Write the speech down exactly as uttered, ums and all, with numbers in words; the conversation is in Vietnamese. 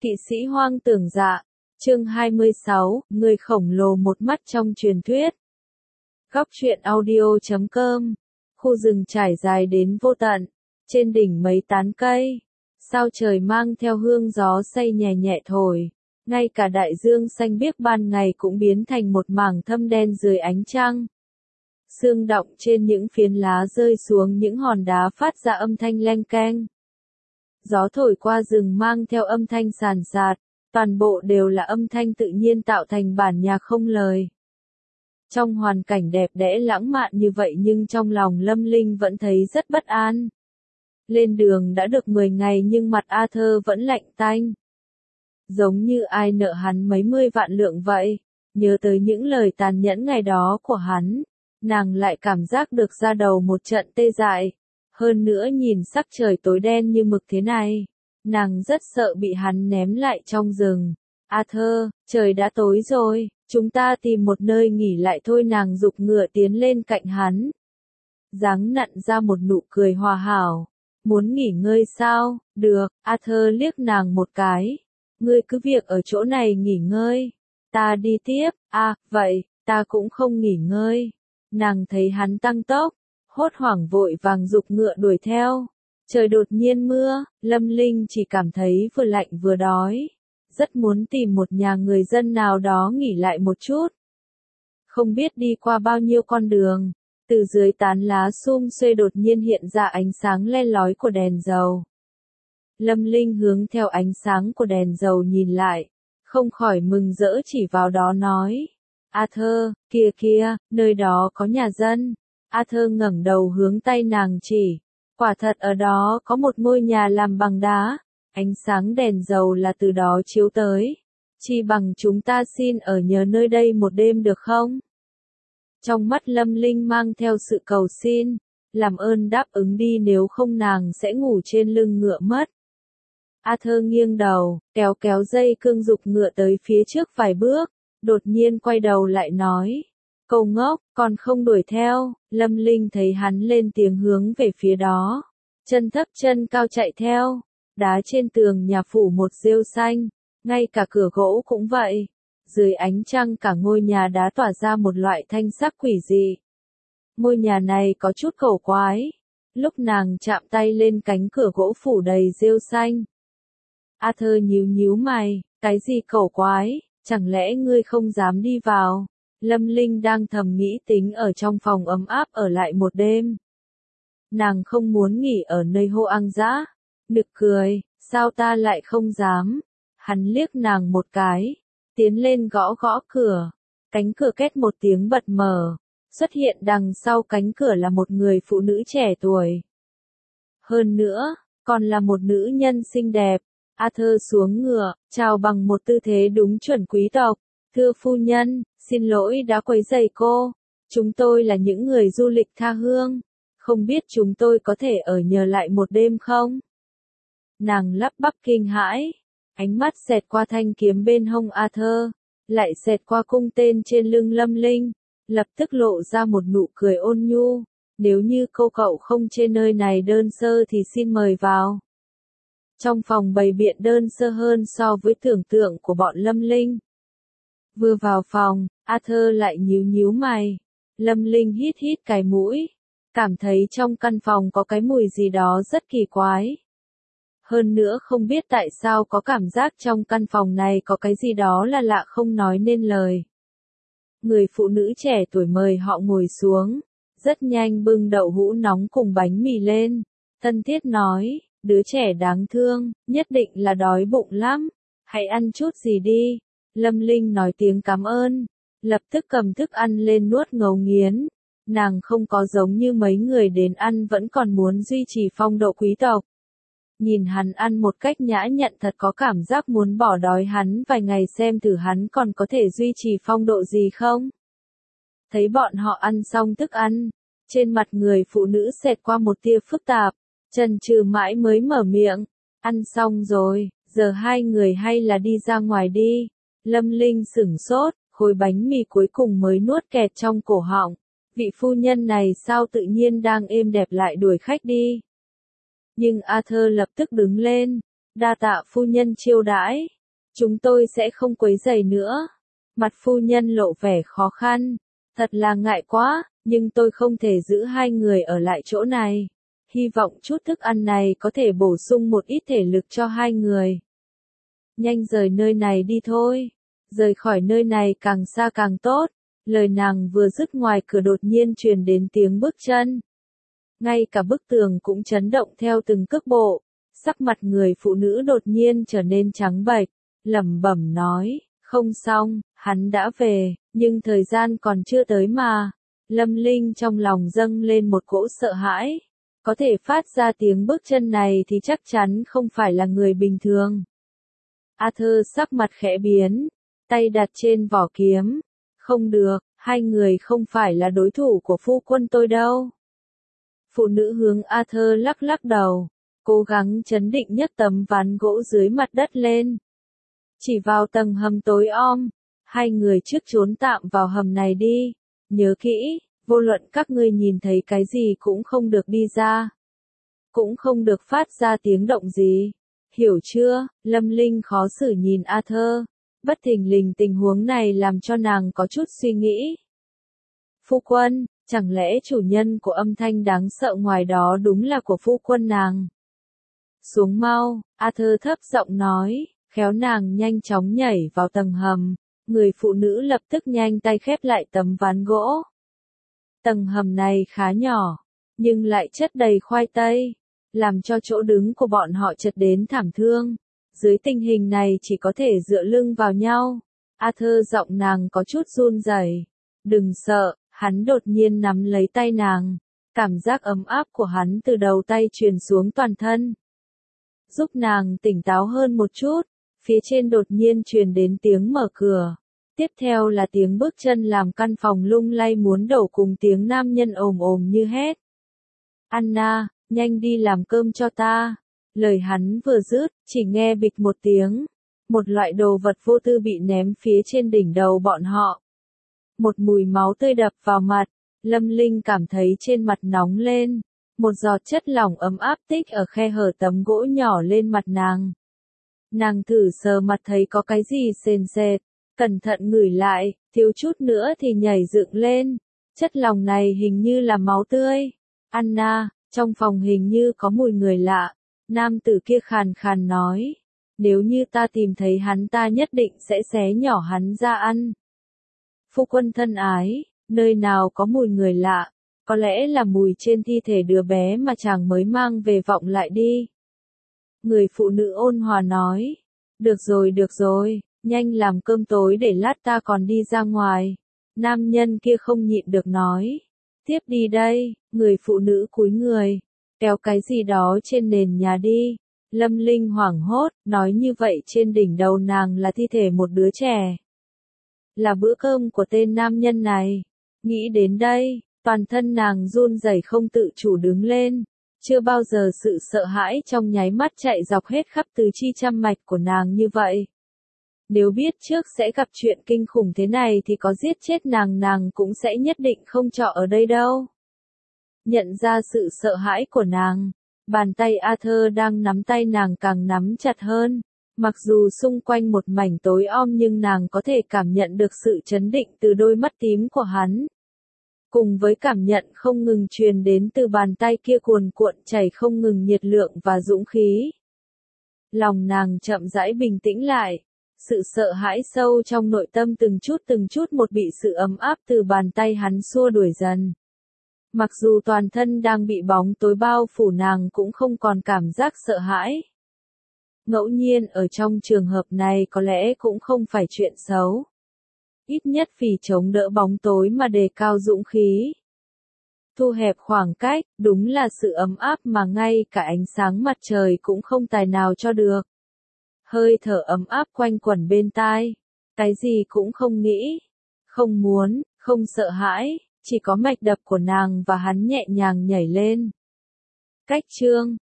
Kỵ sĩ hoang tưởng dạ, chương hai mươi sáu, người khổng lồ một mắt trong truyền thuyết. Góc truyện audio chấm com, khu rừng trải dài đến vô tận, trên đỉnh mấy tán cây, sao trời mang theo hương gió say nhẹ nhẹ thổi, ngay cả đại dương xanh biếc ban ngày cũng biến thành một mảng thâm đen dưới ánh trăng. Sương đọng trên những phiến lá rơi xuống những hòn đá phát ra âm thanh leng keng. Gió thổi qua rừng mang theo âm thanh sàn sạt, toàn bộ đều là âm thanh tự nhiên tạo thành bản nhạc không lời. Trong hoàn cảnh đẹp đẽ lãng mạn như vậy nhưng trong lòng Lâm Linh vẫn thấy rất bất an. Lên đường đã được mười ngày nhưng mặt Arthur vẫn lạnh tanh. Giống như ai nợ hắn mấy mươi vạn lượng vậy, nhớ tới những lời tàn nhẫn ngày đó của hắn, nàng lại cảm giác được da đầu một trận tê dại. Hơn nữa nhìn sắc trời tối đen như mực thế này, nàng rất sợ bị hắn ném lại trong rừng. Arthur, trời đã tối rồi, chúng ta tìm một nơi nghỉ lại thôi, nàng giục ngựa tiến lên cạnh hắn. Dáng nặn ra một nụ cười hòa hảo. Muốn nghỉ ngơi sao? Được, Arthur liếc nàng một cái. Ngươi cứ việc ở chỗ này nghỉ ngơi. Ta đi tiếp, à, vậy, ta cũng không nghỉ ngơi. Nàng thấy hắn tăng tốc, hốt hoảng vội vàng giục ngựa đuổi theo. Trời đột nhiên mưa, Lâm Linh chỉ cảm thấy vừa lạnh vừa đói. Rất muốn tìm một nhà người dân nào đó nghỉ lại một chút. Không biết đi qua bao nhiêu con đường, từ dưới tán lá sum xuê đột nhiên hiện ra ánh sáng le lói của đèn dầu. Lâm Linh hướng theo ánh sáng của đèn dầu nhìn lại, không khỏi mừng rỡ chỉ vào đó nói. Arthur, kia kia, nơi đó có nhà dân. Arthur ngẩng đầu hướng tay nàng chỉ. Quả thật ở đó có một ngôi nhà làm bằng đá. Ánh sáng đèn dầu là từ đó chiếu tới. Chi bằng chúng ta xin ở nhờ nơi đây một đêm được không? Trong mắt Lâm Linh mang theo sự cầu xin. Làm ơn đáp ứng đi, nếu không nàng sẽ ngủ trên lưng ngựa mất. Arthur nghiêng đầu, kéo kéo dây cương giục ngựa tới phía trước vài bước. Đột nhiên quay đầu lại nói. Cậu ngốc, còn không đuổi theo. Lâm Linh thấy hắn lên tiếng hướng về phía đó. Chân thấp chân cao chạy theo. Đá trên tường nhà phủ một rêu xanh. Ngay cả cửa gỗ cũng vậy. Dưới ánh trăng cả ngôi nhà đá tỏa ra một loại thanh sắc quỷ dị. Ngôi nhà này có chút cổ quái. Lúc nàng chạm tay lên cánh cửa gỗ phủ đầy rêu xanh. Arthur nhíu nhíu mày. Cái gì cổ quái? Chẳng lẽ ngươi không dám đi vào? Lâm Linh đang thầm nghĩ tính ở trong phòng ấm áp ở lại một đêm. Nàng không muốn nghỉ ở nơi hoang dã. Nực cười, sao ta lại không dám? Hắn liếc nàng một cái, tiến lên gõ gõ cửa. Cánh cửa két một tiếng bật mở. Xuất hiện đằng sau cánh cửa là một người phụ nữ trẻ tuổi. Hơn nữa, còn là một nữ nhân xinh đẹp. Arthur xuống ngựa, chào bằng một tư thế đúng chuẩn quý tộc. Thưa phu nhân, xin lỗi đã quấy rầy cô. Chúng tôi là những người du lịch tha hương. Không biết chúng tôi có thể ở nhờ lại một đêm không? Nàng lắp bắp kinh hãi. Ánh mắt xẹt qua thanh kiếm bên hông Arthur. Lại xẹt qua cung tên trên lưng Lâm Linh. Lập tức lộ ra một nụ cười ôn nhu. Nếu như cô cậu không chê nơi này đơn sơ thì xin mời vào. Trong phòng bày biện đơn sơ hơn so với tưởng tượng của bọn Lâm Linh. Vừa vào phòng, Arthur lại nhíu nhíu mày. Lâm Linh hít hít cái mũi. Cảm thấy trong căn phòng có cái mùi gì đó rất kỳ quái. Hơn nữa không biết tại sao có cảm giác trong căn phòng này có cái gì đó là lạ không nói nên lời. Người phụ nữ trẻ tuổi mời họ ngồi xuống. Rất nhanh bưng đậu hũ nóng cùng bánh mì lên. Thân thiết nói, đứa trẻ đáng thương, nhất định là đói bụng lắm. Hãy ăn chút gì đi. Lâm Linh nói tiếng cảm ơn. Lập tức cầm thức ăn lên nuốt ngấu nghiến. Nàng không có giống như mấy người đến ăn vẫn còn muốn duy trì phong độ quý tộc. Nhìn hắn ăn một cách nhã nhặn thật có cảm giác muốn bỏ đói hắn vài ngày xem thử hắn còn có thể duy trì phong độ gì không. Thấy bọn họ ăn xong thức ăn, trên mặt người phụ nữ xẹt qua một tia phức tạp, chần chừ mãi mới mở miệng. Ăn xong rồi, giờ hai người hay là đi ra ngoài đi. Lâm Linh sửng sốt, khối bánh mì cuối cùng mới nuốt kẹt trong cổ họng. Vị phu nhân này sao tự nhiên đang êm đẹp lại đuổi khách đi. Nhưng Arthur lập tức đứng lên, Đa tạ phu nhân chiêu đãi. Chúng tôi sẽ không quấy rầy nữa. Mặt phu nhân lộ vẻ khó khăn. Thật là ngại quá, nhưng tôi không thể giữ hai người ở lại chỗ này. Hy vọng chút thức ăn này có thể bổ sung một ít thể lực cho hai người. Nhanh rời nơi này đi thôi. Rời khỏi nơi này càng xa càng tốt. Lời nàng vừa dứt ngoài cửa đột nhiên truyền đến tiếng bước chân. Ngay cả bức tường cũng chấn động theo từng cước bộ. Sắc mặt người phụ nữ đột nhiên trở nên trắng bệch, lẩm bẩm nói, không xong, hắn đã về, nhưng thời gian còn chưa tới mà. Lâm Linh trong lòng dâng lên một cỗ sợ hãi. Có thể phát ra tiếng bước chân này thì chắc chắn không phải là người bình thường. Arthur sắc mặt khẽ biến, tay đặt trên vỏ kiếm. Không được, hai người không phải là đối thủ của phu quân tôi đâu. Phụ nữ hướng Arthur lắc lắc đầu, cố gắng chấn định nhấc tấm ván gỗ dưới mặt đất lên. Chỉ vào tầng hầm tối om, hai người trước trốn tạm vào hầm này đi. Nhớ kỹ, vô luận các ngươi nhìn thấy cái gì cũng không được đi ra. Cũng không được phát ra tiếng động gì. Hiểu chưa? Lâm Linh khó xử nhìn Arthur. Bất thình lình tình huống này làm cho nàng có chút suy nghĩ. Phu quân, chẳng lẽ chủ nhân của âm thanh đáng sợ ngoài đó đúng là của phu quân nàng? Xuống mau, Arthur thấp giọng nói, khéo nàng nhanh chóng nhảy vào tầng hầm. Người phụ nữ lập tức nhanh tay khép lại tấm ván gỗ. Tầng hầm này khá nhỏ, nhưng lại chất đầy khoai tây, làm cho chỗ đứng của bọn họ chật đến thảm thương. Dưới tình hình này chỉ có thể dựa lưng vào nhau. Arthur giọng nàng có chút run rẩy. Đừng sợ, hắn đột nhiên nắm lấy tay nàng. Cảm giác ấm áp của hắn từ đầu tay truyền xuống toàn thân. Giúp nàng tỉnh táo hơn một chút. Phía trên đột nhiên truyền đến tiếng mở cửa. Tiếp theo là tiếng bước chân làm căn phòng lung lay muốn đổ cùng tiếng nam nhân ồm ồm như hét. Anna, nhanh đi làm cơm cho ta. Lời hắn vừa dứt, chỉ nghe bịch một tiếng. Một loại đồ vật vô tư bị ném phía trên đỉnh đầu bọn họ. Một mùi máu tươi đập vào mặt. Lâm Linh cảm thấy trên mặt nóng lên. Một giọt chất lỏng ấm áp tích ở khe hở tấm gỗ nhỏ lên mặt nàng. Nàng thử sờ mặt thấy có cái gì sền sệt. Cẩn thận ngửi lại, thiếu chút nữa thì nhảy dựng lên. Chất lỏng này hình như là máu tươi. Anna, trong phòng hình như có mùi người lạ. Nam tử kia khàn khàn nói. Nếu như ta tìm thấy hắn ta nhất định sẽ xé nhỏ hắn ra ăn. Phu quân thân ái, nơi nào có mùi người lạ. Có lẽ là mùi trên thi thể đứa bé mà chàng mới mang về vọng lại đi. Người phụ nữ ôn hòa nói. Được rồi được rồi, nhanh làm cơm tối để lát ta còn đi ra ngoài. Nam nhân kia không nhịn được nói. Tiếp đi đây, người phụ nữ cúi người. Kéo cái gì đó trên nền nhà đi. Lâm Linh hoảng hốt, nói như vậy trên đỉnh đầu nàng là thi thể một đứa trẻ. Là bữa cơm của tên nam nhân này. Nghĩ đến đây, toàn thân nàng run rẩy không tự chủ đứng lên. Chưa bao giờ sự sợ hãi trong nháy mắt chạy dọc hết khắp tứ chi trăm mạch của nàng như vậy. Nếu biết trước sẽ gặp chuyện kinh khủng thế này thì có giết chết nàng nàng cũng sẽ nhất định không trọ ở đây đâu. Nhận ra sự sợ hãi của nàng, bàn tay Arthur đang nắm tay nàng càng nắm chặt hơn. Mặc dù xung quanh một mảnh tối om nhưng nàng có thể cảm nhận được sự chấn định từ đôi mắt tím của hắn. Cùng với cảm nhận không ngừng truyền đến từ bàn tay kia cuồn cuộn chảy không ngừng nhiệt lượng và dũng khí. Lòng nàng chậm rãi bình tĩnh lại. Sự sợ hãi sâu trong nội tâm từng chút từng chút một bị sự ấm áp từ bàn tay hắn xua đuổi dần. Mặc dù toàn thân đang bị bóng tối bao phủ nàng cũng không còn cảm giác sợ hãi. Ngẫu nhiên ở trong trường hợp này có lẽ cũng không phải chuyện xấu. Ít nhất vì chống đỡ bóng tối mà đề cao dũng khí. Thu hẹp khoảng cách, đúng là sự ấm áp mà ngay cả ánh sáng mặt trời cũng không tài nào cho được. Hơi thở ấm áp quanh quẩn bên tai. Cái gì cũng không nghĩ. Không muốn, không sợ hãi. Chỉ có mạch đập của nàng và hắn nhẹ nhàng nhảy lên. Cách chương